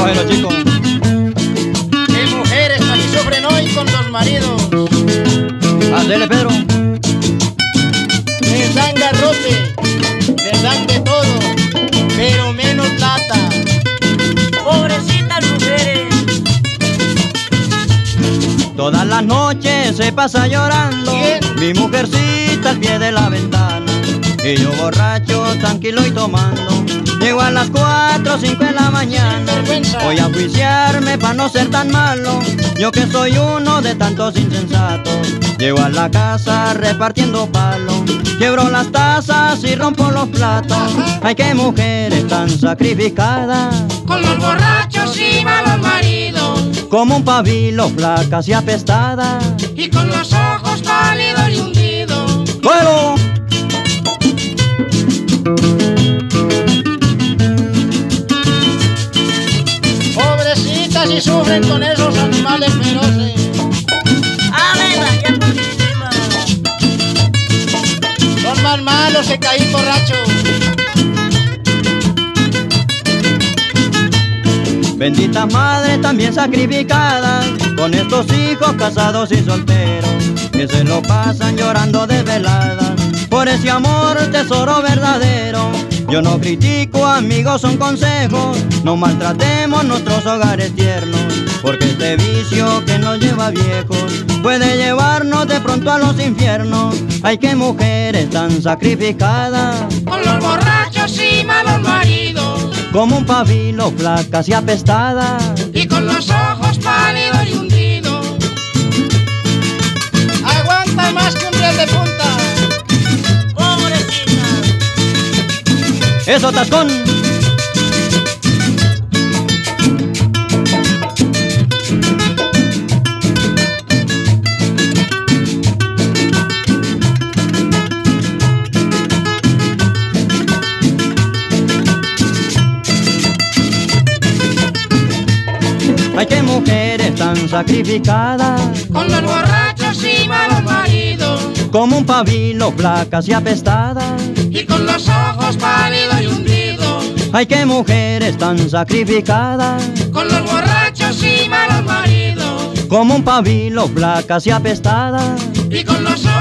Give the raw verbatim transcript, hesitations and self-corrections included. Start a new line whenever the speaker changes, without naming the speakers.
Bueno, chicos.
¿Qué mujeres así sufren hoy con los maridos?
Ándele, Pedro.
Les dan garrote, les dan de todo, pero menos plata.
Pobrecitas mujeres.
Todas las noches se pasa llorando.
¿Quién?
Mi mujercita al pie de la ventana. Y yo borracho, tranquilo y tomando. Llego a las cuatro o cinco de la mañana. Voy a juiciarme para no ser tan malo. Yo que soy uno de tantos insensatos. Llego a la casa repartiendo palos. Quiebro las tazas y rompo los platos. Ay, qué mujeres tan sacrificadas.
Con los borrachos y malos maridos.
Como un pabilo, flacas y apestadas.
Y con los ojos pálidos y hundidos.
¡Bueno!
Pobrecitas y sufren con esos animales feroces. Son más malos que caí borracho.
Bendita madre también sacrificada, con estos hijos casados y solteros, que se lo pasan llorando desveladas, por ese amor tesoro verdadero. Yo no critico, amigos, son consejos, no maltratemos nuestros hogares tiernos, porque este vicio que nos lleva viejos puede llevarnos de pronto a los infiernos. Ay, qué mujeres tan sacrificadas,
con los borrachos y malos maridos,
como un pabilo, flacas y apestadas,
y con los ojos pálidos y hundidos.
Aguanta más que un riel de punta.
Pobrecitas.
¡Eso, Tascón! Ay, qué mujeres tan sacrificadas,
con los borrachos y malos maridos,
como un pabilo, flacas y apestadas,
y con los ojos pálidos y hundidos.
ay, qué mujeres tan sacrificadas,
con los borrachos y malos maridos,
como un pabilo, flacas y apestadas,
y con los ojos